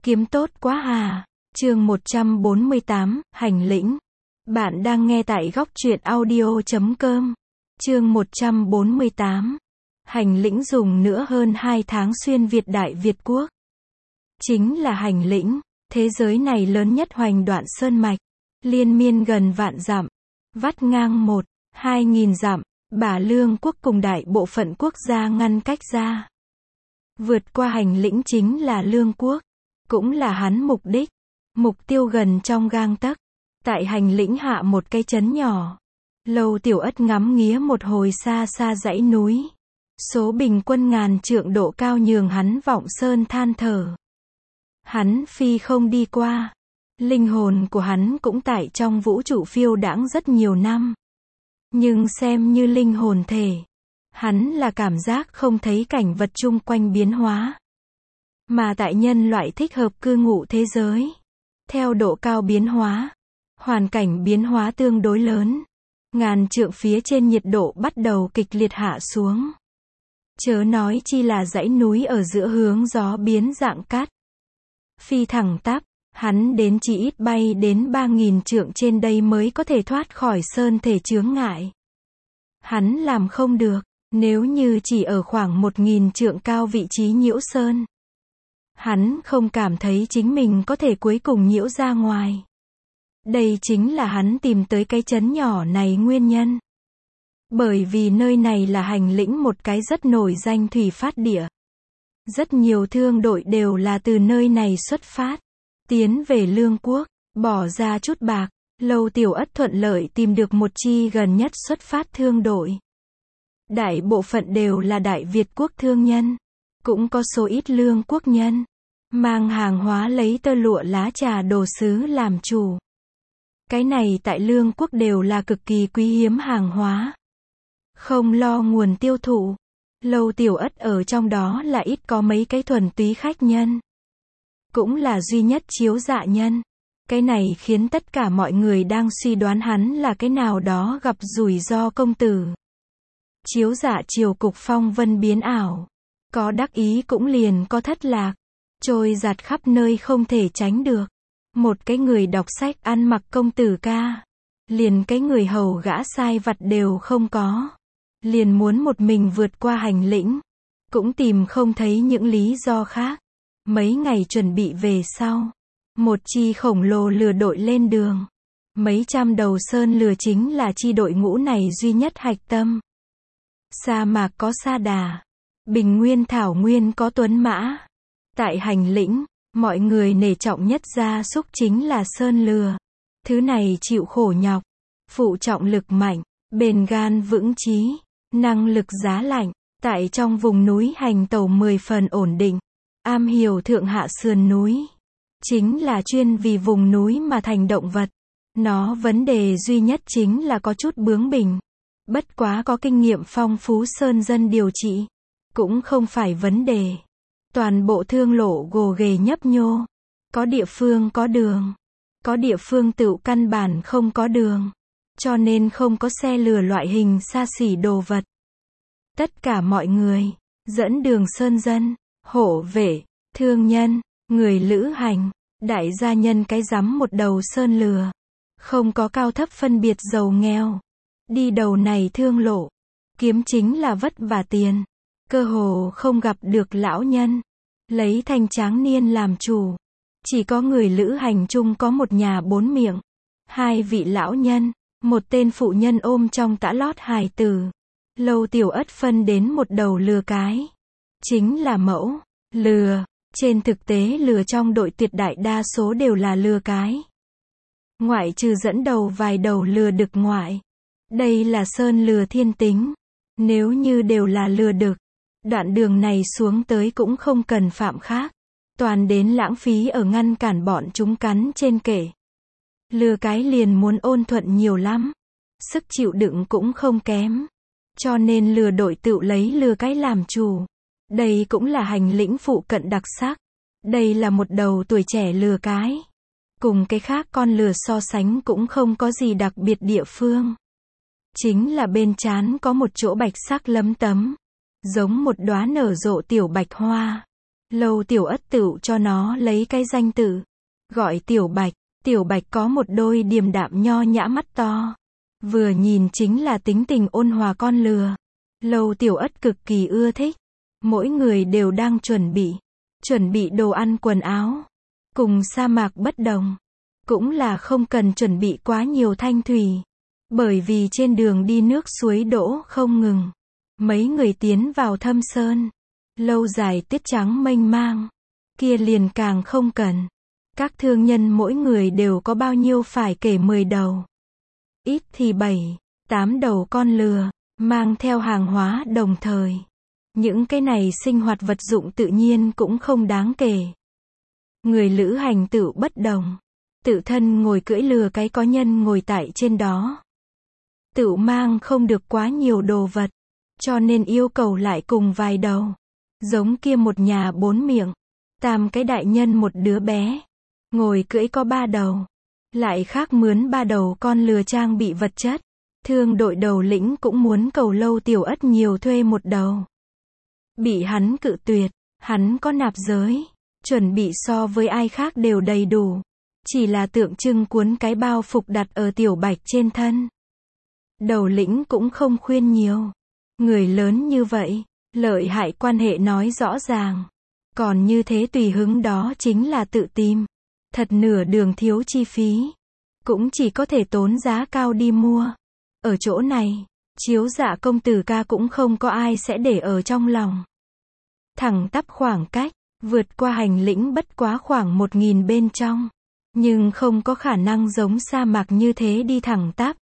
Kiếm tốt quá à. Chương 148, Hành lĩnh. Bạn đang nghe tại góc truyện audio.com. Chương 148. Hành lĩnh dùng nữa hơn 2 tháng xuyên Việt Đại Việt Quốc. Chính là hành lĩnh, thế giới này lớn nhất hoành đoạn sơn mạch, liên miên gần vạn dặm, vắt ngang 1-2 nghìn dặm, bả Lương quốc cùng đại bộ phận quốc gia ngăn cách ra. Vượt qua hành lĩnh chính là Lương quốc, cũng là hắn mục tiêu gần trong gang tấc. Tại hành lĩnh hạ một cái trấn nhỏ, Lâu Tiểu Ất ngắm nghía một hồi xa xa dãy núi. Số bình quân ngàn trượng độ cao nhường hắn vọng sơn than thở. Hắn phi không đi qua. Linh hồn của hắn cũng tại trong vũ trụ phiêu đãng rất nhiều năm. Nhưng xem như linh hồn thể, hắn là cảm giác không thấy cảnh vật chung quanh biến hóa. Mà tại nhân loại thích hợp cư ngụ thế giới, theo độ cao biến hóa, hoàn cảnh biến hóa tương đối lớn, ngàn trượng phía trên nhiệt độ bắt đầu kịch liệt hạ xuống. Chớ nói chi là dãy núi ở giữa hướng gió biến dạng cát. Phi thẳng tắp, hắn đến chỉ ít bay đến 3.000 trượng trên đây mới có thể thoát khỏi sơn thể chướng ngại. Hắn làm không được, nếu như chỉ ở khoảng 1.000 trượng cao vị trí nhiễu sơn. Hắn không cảm thấy chính mình có thể cuối cùng nhiễu ra ngoài. Đây chính là hắn tìm tới cái trấn nhỏ này nguyên nhân. Bởi vì nơi này là hành lĩnh một cái rất nổi danh thủy phát địa. Rất nhiều thương đội đều là từ nơi này xuất phát, tiến về Lương quốc, bỏ ra chút bạc, Lâu Tiểu Ất thuận lợi tìm được một chi gần nhất xuất phát thương đội. Đại bộ phận đều là Đại Việt quốc thương nhân, cũng có số ít Lương quốc nhân, mang hàng hóa lấy tơ lụa lá trà đồ sứ làm chủ. Cái này tại Lương quốc đều là cực kỳ quý hiếm hàng hóa. Không lo nguồn tiêu thụ, Lâu Tiểu Ất ở trong đó là ít có mấy cái thuần túy khách nhân. Cũng là duy nhất chiếu dạ nhân. Cái này khiến tất cả mọi người đang suy đoán hắn là cái nào đó gặp rủi ro công tử. Chiếu dạ triều cục phong vân biến ảo. Có đắc ý cũng liền có thất lạc. Trôi giạt khắp nơi không thể tránh được. Một cái người đọc sách ăn mặc công tử ca. Liền cái người hầu gã sai vặt đều không có. Liền muốn một mình vượt qua hành lĩnh. Cũng tìm không thấy những lý do khác. Mấy ngày chuẩn bị về sau. Một chi khổng lồ lừa đội lên đường. Mấy trăm đầu sơn lừa chính là chi đội ngũ này duy nhất hạch tâm. Sa mạc có sa đà. Bình nguyên thảo nguyên có tuấn mã. Tại hành lĩnh, mọi người nể trọng nhất gia súc chính là sơn lừa. Thứ này chịu khổ nhọc, phụ trọng lực mạnh, bền gan vững chí, năng lực giá lạnh, tại trong vùng núi hành tẩu 10 phần ổn định, am hiểu thượng hạ sườn núi. Chính là chuyên vì vùng núi mà thành động vật. Nó vấn đề duy nhất chính là có chút bướng bỉnh. Bất quá có kinh nghiệm phong phú sơn dân điều trị. Cũng không phải vấn đề. Toàn bộ thương lộ gồ ghề nhấp nhô. Có địa phương có đường. Có địa phương tựu căn bản không có đường. Cho nên không có xe lừa loại hình xa xỉ đồ vật. Tất cả mọi người, dẫn đường sơn dân, hộ vệ, thương nhân, người lữ hành, đại gia nhân cái rắm một đầu sơn lừa. Không có cao thấp phân biệt giàu nghèo. Đi đầu này thương lộ. Kiếm chính là vất vả tiền. Cơ hồ không gặp được lão nhân. Lấy thanh tráng niên làm chủ. Chỉ có người lữ hành chung có một nhà 4 miệng. 2 vị lão nhân. Một tên phụ nhân ôm trong tã lót hài tử. Lâu Tiểu Ất phân đến một đầu lừa cái. Chính là mẫu lừa. Trên thực tế lừa trong đội tuyệt đại đa số đều là lừa cái. Ngoại trừ dẫn đầu vài đầu lừa đực ngoại. Đây là sơn lừa thiên tính. Nếu như đều là lừa đực, đoạn đường này xuống tới cũng không cần phạm khác. Toàn đến lãng phí ở ngăn cản bọn chúng cắn trên kệ. Lừa cái liền muốn ôn thuận nhiều lắm. Sức chịu đựng cũng không kém. Cho nên lừa đội tự lấy lừa cái làm chủ. Đây cũng là hành lĩnh phụ cận đặc sắc. Đây là một đầu tuổi trẻ lừa cái. Cùng cái khác con lừa so sánh cũng không có gì đặc biệt địa phương. Chính là bên trán có một chỗ bạch sắc lấm tấm. Giống một đóa nở rộ tiểu bạch hoa. Lâu Tiểu Ất tựu cho nó lấy cái danh tự, gọi Tiểu Bạch. Tiểu Bạch có một đôi điềm đạm nho nhã mắt to, vừa nhìn chính là tính tình ôn hòa con lừa. Lâu Tiểu Ất cực kỳ ưa thích. Mỗi người đều đang chuẩn bị đồ ăn quần áo. Cùng sa mạc bất đồng, cũng là không cần chuẩn bị quá nhiều thanh thủy, bởi vì trên đường đi nước suối đỗ không ngừng. Mấy người tiến vào thâm sơn, lâu dài tuyết trắng mênh mang, kia liền càng không cần. Các thương nhân mỗi người đều có bao nhiêu phải kể 10 đầu, ít thì 7, 8 đầu con lừa, mang theo hàng hóa đồng thời. Những cái này sinh hoạt vật dụng tự nhiên cũng không đáng kể. Người lữ hành tự bất đồng, tự thân ngồi cưỡi lừa cái có nhân ngồi tại trên đó. Tự mang không được quá nhiều đồ vật, cho nên yêu cầu lại cùng vài đầu. Giống kia một nhà 4 miệng, 8 cái đại nhân một đứa bé, ngồi cưỡi có 3 đầu. Lại khác mướn 3 đầu con lừa trang bị vật chất. Thương đội đầu lĩnh cũng muốn cầu Lâu Tiểu Ất nhiều thuê một đầu. Bị hắn cự tuyệt, hắn có nạp giới, chuẩn bị so với ai khác đều đầy đủ. Chỉ là tượng trưng cuốn cái bao phục đặt ở Tiểu Bạch trên thân. Đầu lĩnh cũng không khuyên nhiều. Người lớn như vậy, lợi hại quan hệ nói rõ ràng. Còn như thế tùy hứng đó chính là tự tìm. Thật nửa đường thiếu chi phí. Cũng chỉ có thể tốn giá cao đi mua. Ở chỗ này, Chiếu Dạ công tử ca cũng không có ai sẽ để ở trong lòng. Thẳng tắp khoảng cách, vượt qua hành lĩnh bất quá khoảng 1000 bên trong. Nhưng không có khả năng giống sa mạc như thế đi thẳng tắp.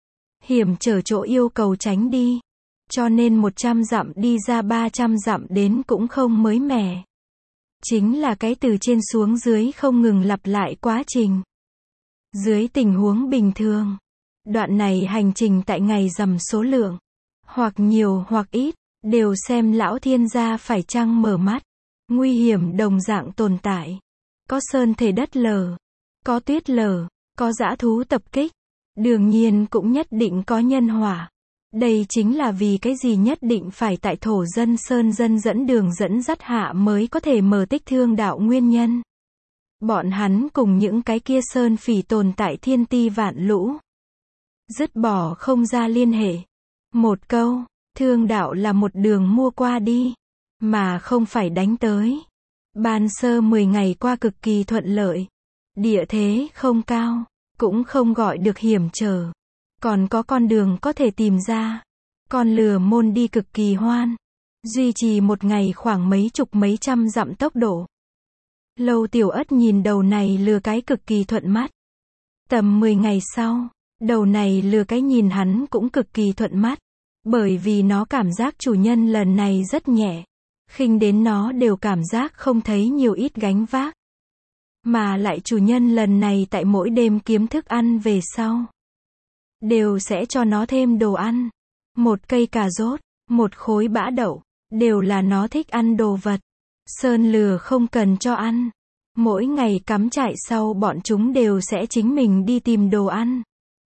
Hiểm trở chỗ yêu cầu tránh đi. Cho nên 100 dặm đi ra 300 dặm đến cũng không mới mẻ. Chính là cái từ trên xuống dưới không ngừng lặp lại quá trình. Dưới tình huống bình thường, đoạn này hành trình tại ngày rằm số lượng, hoặc nhiều hoặc ít, đều xem lão thiên gia phải chăng mở mắt. Nguy hiểm đồng dạng tồn tại. Có sơn thể đất lở, có tuyết lở, có dã thú tập kích. Đương nhiên cũng nhất định có nhân họa. Đây chính là vì cái gì nhất định phải tại thổ dân sơn dân dẫn đường dẫn dắt hạ mới có thể mở tích thương đạo nguyên nhân. Bọn hắn cùng những cái kia sơn phỉ tồn tại thiên ti vạn lũ. Dứt bỏ không ra liên hệ. Một câu, thương đạo là một đường mua qua đi, mà không phải đánh tới. Ban sơ 10 ngày qua cực kỳ thuận lợi. Địa thế không cao, cũng không gọi được hiểm trở. Còn có con đường có thể tìm ra. Con lừa môn đi cực kỳ hoan. Duy trì một ngày khoảng mấy chục mấy trăm dặm tốc độ. Lâu Tiểu Ất nhìn đầu này lừa cái cực kỳ thuận mắt. Tầm 10 ngày sau, đầu này lừa cái nhìn hắn cũng cực kỳ thuận mắt. Bởi vì nó cảm giác chủ nhân lần này rất nhẹ. Khinh đến nó đều cảm giác không thấy nhiều ít gánh vác. Mà lại chủ nhân lần này tại mỗi đêm kiếm thức ăn về sau, đều sẽ cho nó thêm đồ ăn. Một cây cà rốt, một khối bã đậu, đều là nó thích ăn đồ vật. Sơn lừa không cần cho ăn. Mỗi ngày cắm trại sau bọn chúng đều sẽ chính mình đi tìm đồ ăn.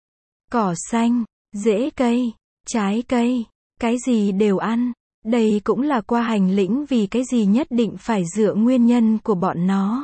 Cỏ xanh, rễ cây, trái cây, cái gì đều ăn. Đây cũng là qua hành lĩnh vì cái gì nhất định phải dựa nguyên nhân của bọn nó.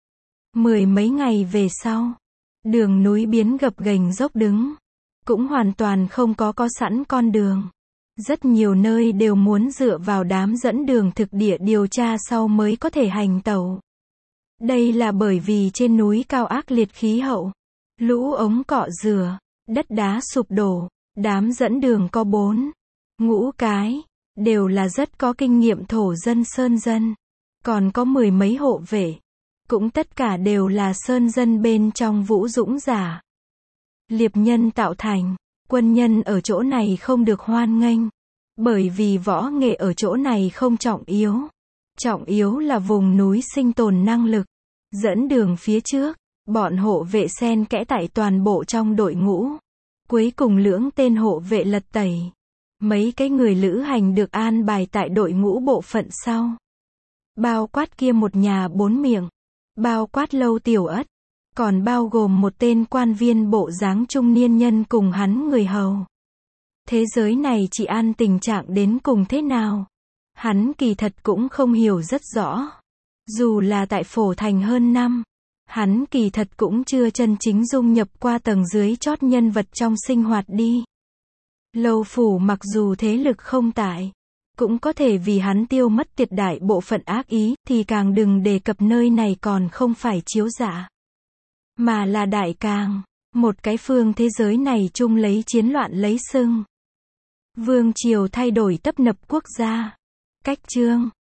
10 mấy ngày về sau, đường núi biến gập ghềnh dốc đứng. Cũng hoàn toàn không có sẵn con đường. Rất nhiều nơi đều muốn dựa vào đám dẫn đường thực địa điều tra sau mới có thể hành tẩu. Đây là bởi vì trên núi cao ác liệt khí hậu. Lũ ống cọ rửa, đất đá sụp đổ, đám dẫn đường có 4, 5 cái, đều là rất có kinh nghiệm thổ dân sơn dân. Còn có 10 mấy hộ vệ. Cũng tất cả đều là sơn dân bên trong vũ dũng giả. Liệp nhân tạo thành, quân nhân ở chỗ này không được hoan nghênh. Bởi vì võ nghệ ở chỗ này không trọng yếu. Trọng yếu là vùng núi sinh tồn năng lực. Dẫn đường phía trước, bọn hộ vệ xen kẽ tại toàn bộ trong đội ngũ. Cuối cùng lưỡng tên hộ vệ lật tẩy. Mấy cái người lữ hành được an bài tại đội ngũ bộ phận sau. Bao quát kia một nhà 4 miệng. Bao quát Lâu Tiểu Ất. Còn bao gồm một tên quan viên bộ dáng trung niên nhân cùng hắn người hầu. Thế giới này trị an tình trạng đến cùng thế nào? Hắn kỳ thật cũng không hiểu rất rõ. Dù là tại Phổ Thành hơn năm, hắn kỳ thật cũng chưa chân chính dung nhập qua tầng dưới chót nhân vật trong sinh hoạt đi. Lâu Phủ mặc dù thế lực không tại, cũng có thể vì hắn tiêu mất tuyệt đại bộ phận ác ý, thì càng đừng đề cập nơi này còn không phải Chiếu Dạ, mà là Đại Càng, một cái phương thế giới này chung lấy chiến loạn lấy sưng. Vương triều thay đổi tấp nập quốc gia. Cách chương